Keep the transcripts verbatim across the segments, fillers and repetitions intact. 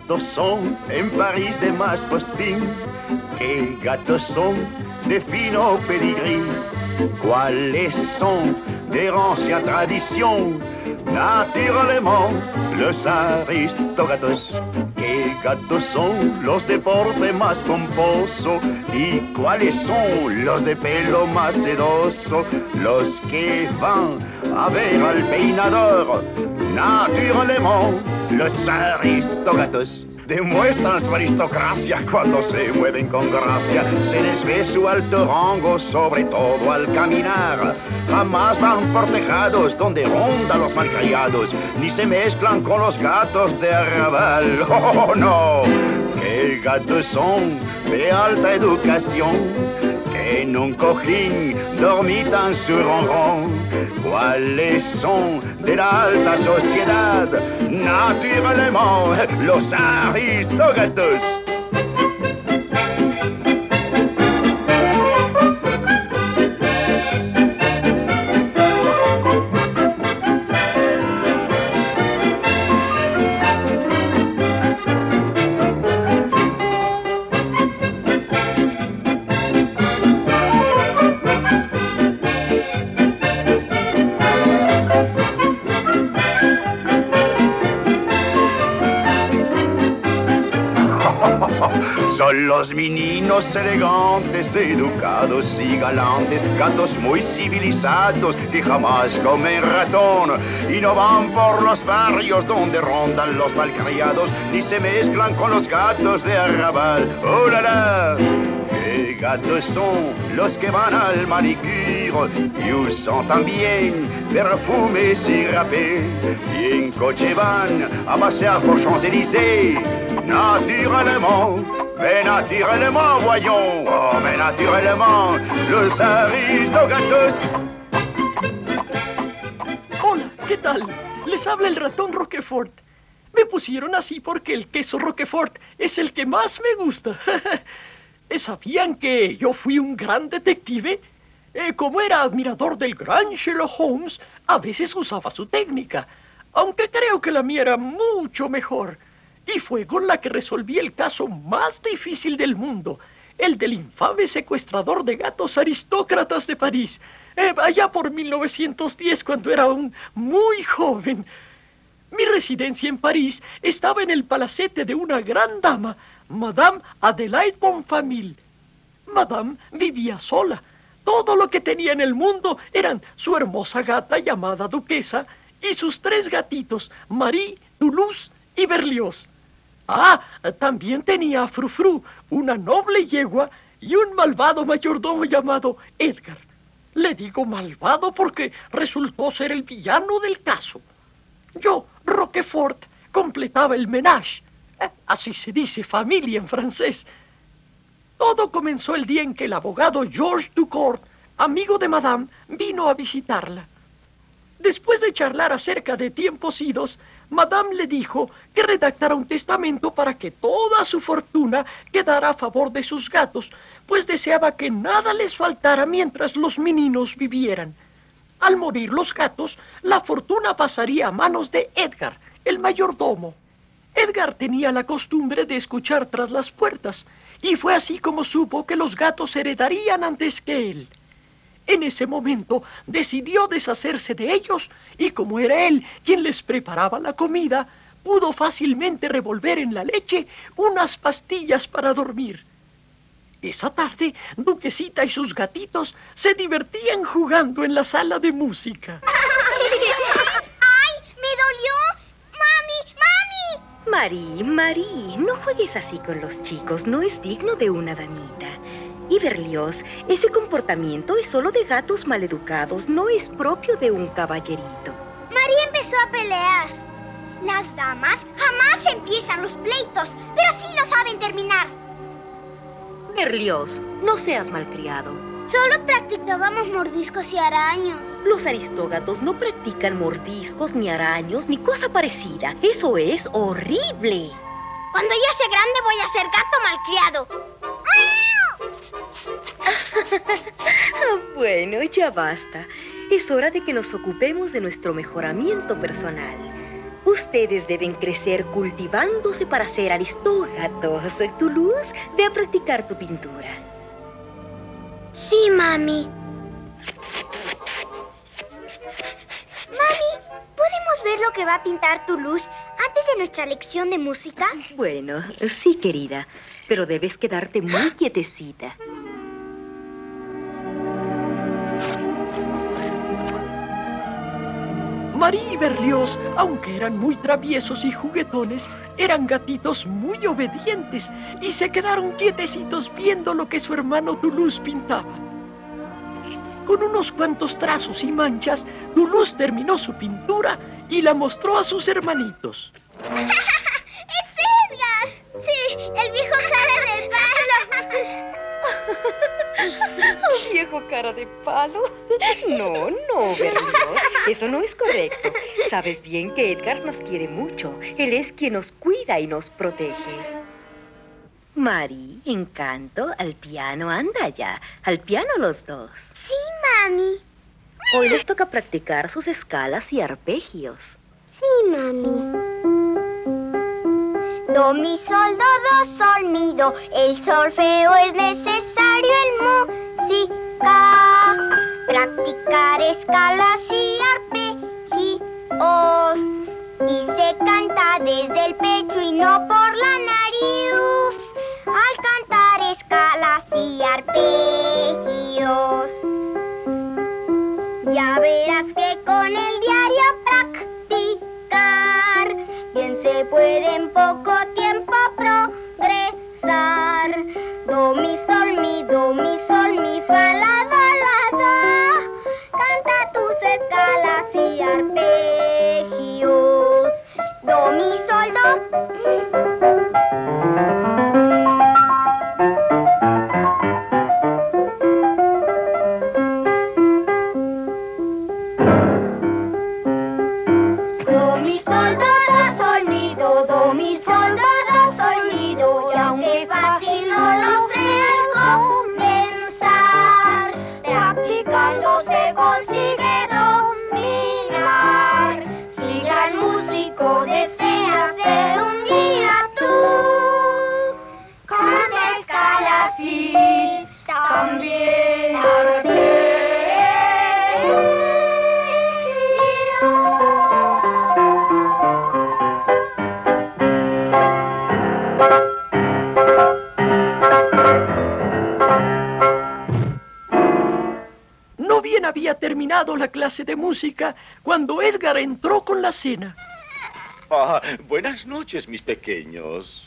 gatos son en París de más postín? ¿Qué gatos son de fino pedigrí? ¿Cuáles son de rancia tradición? Naturellement, los aristogatos. ¿Qué gatos son los de porte más pomposo? ¿Y cuáles son los de pelo más sedoso? Los que van a ver al peinador. Naturellement, los aristogatos. Demuestran su aristocracia cuando se mueven con gracia. Se les ve su alto rango, sobre todo al caminar. Jamás van por tejados donde rondan los malcriados, ni se mezclan con los gatos de arrabal. ¡Oh, no! ¡Qué gatos son de alta educación! En un cojín dormitan su ronron. ¿Cuáles son de la alta sociedad? Naturellement, los aristogatos. Son los meninos elegantes, educados y galantes, gatos muy civilizados que jamás comen ratón y no van por los barrios donde rondan los malcriados, ni se mezclan con los gatos de arrabal. ¡Oh, la, la! ¿Qué gatos son los que van al manicure y usan también perfumes y rapés? Y en coche van a pasear por Champs-Élysées. Naturellement, mais naturellement, voyons, oh, mais naturellement, los aristogatos. Hola, ¿qué tal? Les habla el ratón Roquefort. Me pusieron así porque el queso Roquefort es el que más me gusta. ¿Sabían que yo fui un gran detective? Eh, como era admirador del gran Sherlock Holmes, a veces usaba su técnica, aunque creo que la mía era mucho mejor. Y fue con la que resolví el caso más difícil del mundo, el del infame secuestrador de gatos aristócratas de París, eh, allá por mil novecientos diez, cuando era aún muy joven. Mi residencia en París estaba en el palacete de una gran dama, Madame Adelaide Bonfamille. Madame vivía sola. Todo lo que tenía en el mundo eran su hermosa gata llamada Duquesa y sus tres gatitos, Marie, Toulouse y Berlioz. Ah, también tenía a Frufru, una noble yegua, y un malvado mayordomo llamado Edgar. Le digo malvado porque resultó ser el villano del caso. Yo, Roquefort, completaba el ménage. Eh, así se dice familia en francés. Todo comenzó el día en que el abogado Georges Ducourt, amigo de Madame, vino a visitarla. Después de charlar acerca de tiempos idos, Madame le dijo que redactara un testamento para que toda su fortuna quedara a favor de sus gatos, pues deseaba que nada les faltara mientras los meninos vivieran. Al morir los gatos, la fortuna pasaría a manos de Edgar, el mayordomo. Edgar tenía la costumbre de escuchar tras las puertas, y fue así como supo que los gatos heredarían antes que él. En ese momento decidió deshacerse de ellos, y como era él quien les preparaba la comida, pudo fácilmente revolver en la leche unas pastillas para dormir. Esa tarde, Duquesita y sus gatitos se divertían jugando en la sala de música. ¡Ay, me dolió! ¡Mami, mami! Marie, Marie, no juegues así con los chicos, no es digno de una damita. Y Berlioz, ese comportamiento es solo de gatos maleducados, no es propio de un caballerito. María empezó a pelear. Las damas jamás empiezan los pleitos, pero sí lo saben terminar. Berlioz, no seas malcriado. Solo practicábamos mordiscos y araños. Los aristógatos no practican mordiscos, ni araños, ni cosa parecida. Eso es horrible. Cuando ya sea grande voy a ser gato malcriado. Bueno, ya basta. Es hora de que nos ocupemos de nuestro mejoramiento personal. Ustedes deben crecer cultivándose para ser aristógatos. Toulouse, ve a practicar tu pintura. Sí, mami. Mami, ¿podemos ver lo que va a pintar Toulouse antes de nuestra lección de música? Bueno, sí, querida, pero debes quedarte muy quietecita. Marie y Berlioz, aunque eran muy traviesos y juguetones, eran gatitos muy obedientes y se quedaron quietecitos viendo lo que su hermano Toulouse pintaba. Con unos cuantos trazos y manchas, Toulouse terminó su pintura y la mostró a sus hermanitos. ¡Es Edgar! Sí, el viejo cara de palo. ¿Un viejo cara de palo? No, no, Berlioz, eso no es correcto. Sabes bien que Edgar nos quiere mucho. Él es quien nos cuida y nos protege. Marie, Encanto, al piano, anda ya. Al piano los dos. Sí, mami. Hoy les toca practicar sus escalas y arpegios. Sí, mami. Do, mi, sol, do, do, sol, mi, do. El solfeo es necesario en música. Practicar escalas y arpegios. Y se canta desde el pecho y no por la nariz. Al cantar escalas y arpegios. Ya verás que con el diario practicar bien se puede en poco tiempo progresar. Do, mi, sol, mi, do, mi, sol, mi, fa, la, do, la, do. Canta tus escalas y arpegios. Do, mi, sol, do. Do, mi, sol, do, do, sol, mi, do. Do, mi, sol, do, do, sol, mi, do. Y aunque fácil no lo sea comenzar, practicando se consigue dominar. Si gran músico deseas ser un día tú, canta escalas y también arpegios. No bien había terminado la clase de música cuando Edgar entró con la cena. Ah, buenas noches, mis pequeños.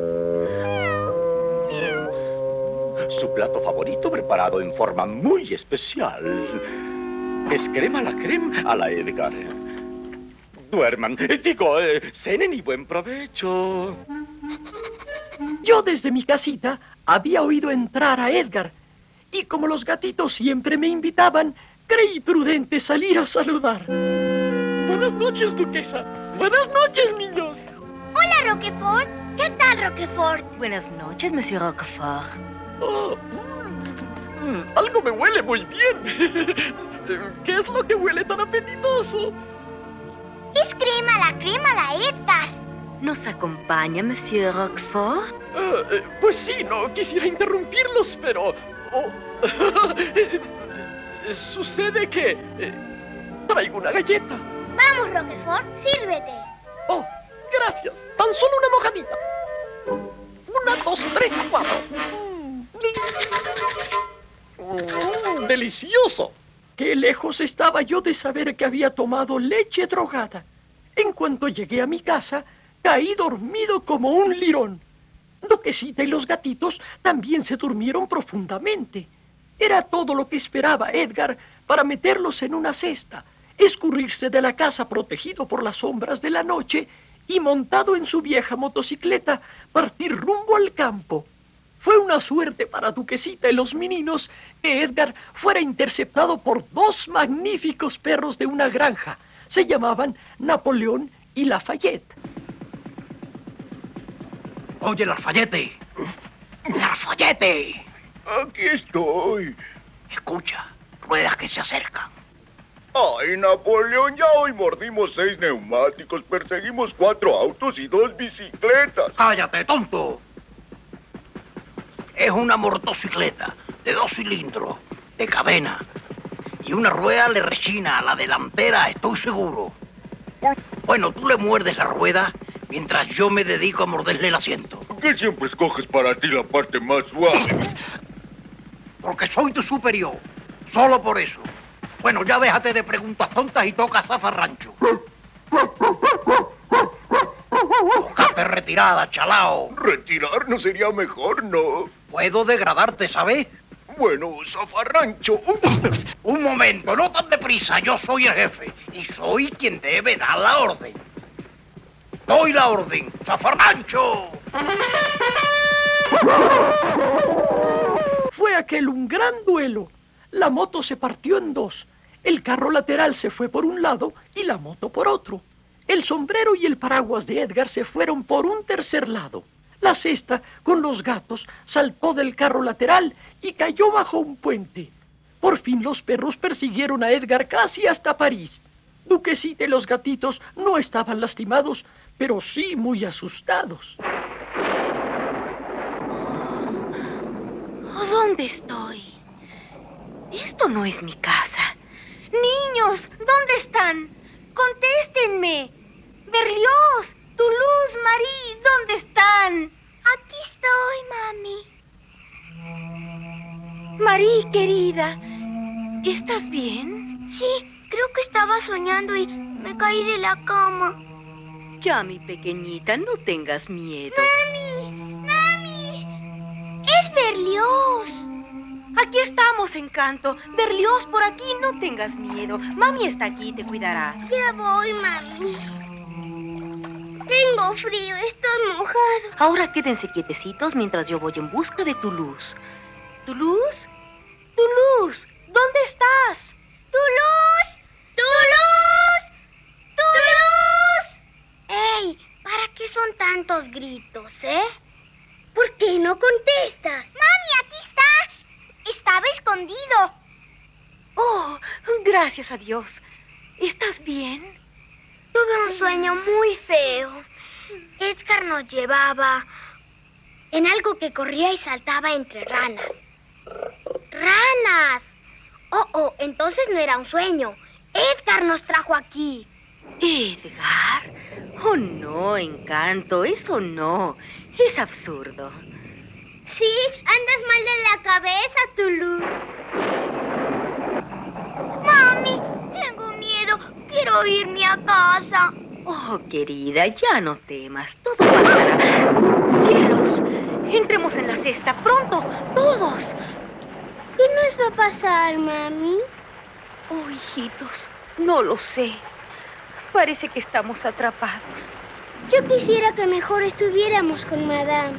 Su plato favorito preparado en forma muy especial. Es crema a la crema a la Edgar. Duerman, digo, eh, cenen y buen provecho. Yo desde mi casita había oído entrar a Edgar y como los gatitos siempre me invitaban, creí prudente salir a saludar. Buenas noches, duquesa. Buenas noches, niños. Hola, Roquefort. ¿Qué tal, Roquefort? Buenas noches, Monsieur Roquefort. Oh, mm, mm, algo me huele muy bien. ¿Qué es lo que huele tan apetitoso? Es crema la crema la Edgar. ¿Nos acompaña, Monsieur Roquefort? Uh, eh, pues sí, no quisiera interrumpirlos, pero... oh, sucede que... eh, traigo una galleta. Vamos, Roquefort, sírvete. Oh, gracias. Tan solo una mojadita. Una, dos, tres, cuatro. Mm, delicioso. Qué lejos estaba yo de saber que había tomado leche drogada. En cuanto llegué a mi casa, caí dormido como un lirón. Duquesita y los gatitos también se durmieron profundamente. Era todo lo que esperaba Edgar para meterlos en una cesta, escurrirse de la casa protegido por las sombras de la noche y montado en su vieja motocicleta, partir rumbo al campo. Fue una suerte para Duquesita y los meninos que Edgar fuera interceptado por dos magníficos perros de una granja. Se llamaban Napoleón y Lafayette. Oye, Lafayette. Lafayette. Aquí estoy. Escucha, ruedas que se acercan. Ay, Napoleón, ya hoy mordimos seis neumáticos, perseguimos cuatro autos y dos bicicletas. ¡Cállate, tonto! Es una motocicleta de dos cilindros, de cadena. Y una rueda le rechina a la delantera, estoy seguro. Bueno, tú le muerdes la rueda mientras yo me dedico a morderle el asiento. ¿Por qué siempre escoges para ti la parte más suave? Porque soy tu superior. Solo por eso. Bueno, ya déjate de preguntas tontas y toca zafarrancho. Tócate retirada, chalao. Retirarnos sería mejor, ¿no? Puedo degradarte, ¿sabes? Bueno, zafarrancho. Un momento, no tan deprisa. Yo soy el jefe y soy quien debe dar la orden. Doy la orden. ¡Zafarrancho! Fue aquel un gran duelo. La moto se partió en dos. El carro lateral se fue por un lado y la moto por otro. El sombrero y el paraguas de Edgar se fueron por un tercer lado. La cesta, con los gatos, saltó del carro lateral y cayó bajo un puente. Por fin los perros persiguieron a Edgar casi hasta París. Duquesita y los gatitos no estaban lastimados, pero sí muy asustados. Oh, ¿dónde estoy? Esto no es mi casa. Niños, ¿dónde están? Contéstenme. Berlioz, Toulouse, Marie, ¿dónde están? Aquí estoy, mami. Marie, querida, ¿estás bien? Sí, creo que estaba soñando y me caí de la cama. Ya, mi pequeñita, no tengas miedo. ¡Mami! ¡Mami! ¡Es Berlioz! Aquí estamos, Encanto. Berlioz, por aquí, no tengas miedo. Mami está aquí y te cuidará. Ya voy, mami. Tengo frío, estoy mojado. Ahora quédense quietecitos mientras yo voy en busca de Toulouse. ¿Toulouse? ¡Toulouse! ¿Dónde estás? ¡Toulouse! ¡Toulouse! ¡Toulouse! ¡Ey! ¿Para qué son tantos gritos, eh? ¿Por qué no contestas? ¡Mami, aquí está! Estaba escondido. Oh, gracias a Dios. ¿Estás bien? Tuve un sueño muy feo. Edgar nos llevaba en algo que corría y saltaba entre ranas. ¡Ranas! Oh, oh, entonces no era un sueño. Edgar nos trajo aquí. ¿Edgar? Oh, no, Encanto, eso no. Es absurdo. Sí, andas mal de la cabeza, Toulouse. Mami, tengo miedo. Quiero irme a casa. Oh, querida, ya no temas. Todo pasará. ¡Cielos! Entremos en la cesta, pronto, todos. ¿Qué nos va a pasar, mami? Oh, hijitos, no lo sé. Parece que estamos atrapados. Yo quisiera que mejor estuviéramos con Madame.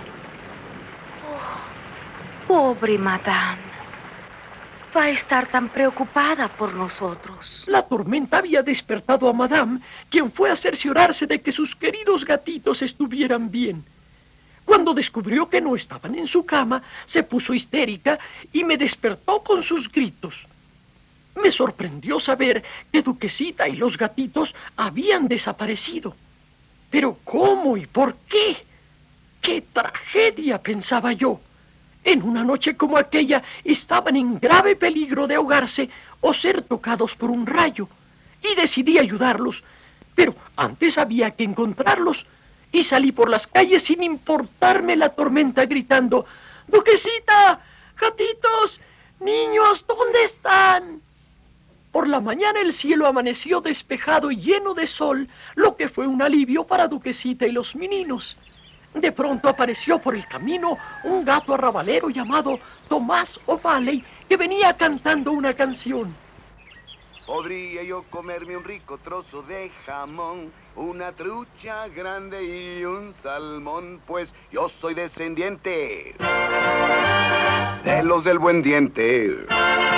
Pobre Madame. Va a estar tan preocupada por nosotros. La tormenta había despertado a Madame, quien fue a cerciorarse de que sus queridos gatitos estuvieran bien. Cuando descubrió que no estaban en su cama, se puso histérica y me despertó con sus gritos. Me sorprendió saber que Duquesita y los gatitos habían desaparecido. ¿Pero cómo y por qué? ¡Qué tragedia!, pensaba yo. En una noche como aquella estaban en grave peligro de ahogarse o ser tocados por un rayo. Y decidí ayudarlos, pero antes había que encontrarlos. Y salí por las calles sin importarme la tormenta gritando: ¡Duquesita! ¡Gatitos! ¡Niños! ¿Dónde están? Por la mañana el cielo amaneció despejado y lleno de sol, lo que fue un alivio para Duquesita y los meninos. De pronto apareció por el camino un gato arrabalero llamado Tomás O'Malley, que venía cantando una canción. Podría yo comerme un rico trozo de jamón, una trucha grande y un salmón, pues yo soy descendiente de los del buen diente.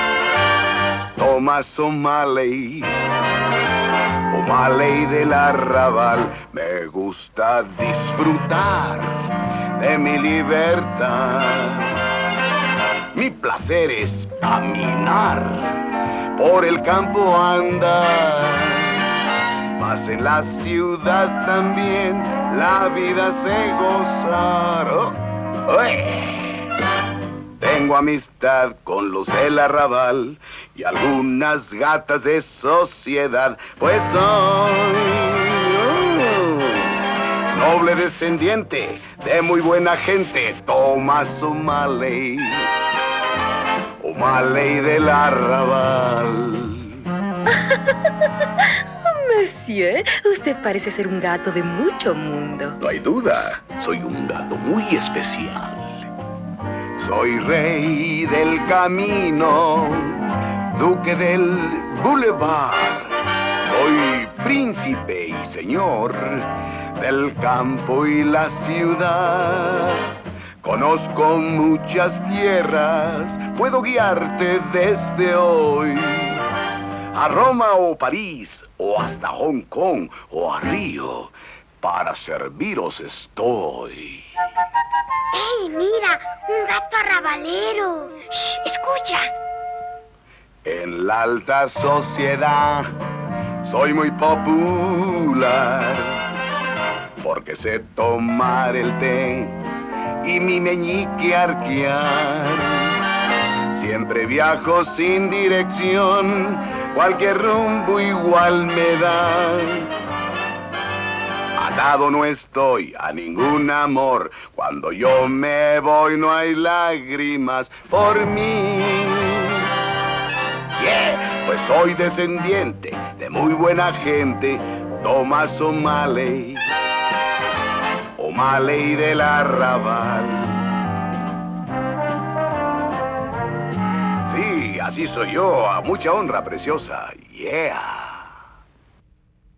Tomás O'Malley, O'Malley del arrabal, me gusta disfrutar de mi libertad. Mi placer es caminar por el campo andar. Mas en la ciudad también la vida se gozar. Oh, ¡uy! Tengo amistad con los del arrabal y algunas gatas de sociedad, pues soy oh, noble descendiente de muy buena gente, Tomás O'Malley, O'Malley del arrabal. Monsieur, usted parece ser un gato de mucho mundo. No hay duda, soy un gato muy especial. Soy rey del camino, duque del boulevard. Soy príncipe y señor del campo y la ciudad. Conozco muchas tierras, puedo guiarte desde hoy a Roma o París, o hasta Hong Kong, o a Río. Para serviros estoy. ¡Ey, mira! ¡Un gato arrabalero! ¡Shh! ¡Escucha! En la alta sociedad soy muy popular, porque sé tomar el té y mi meñique arquear. Siempre viajo sin dirección, cualquier rumbo igual me da. Atado no estoy a ningún amor, cuando yo me voy no hay lágrimas por mí. Yeah, pues soy descendiente de muy buena gente, Tomás O'Malley, O'Malley del arrabal. Sí, así soy yo, a mucha honra, preciosa. Yeah.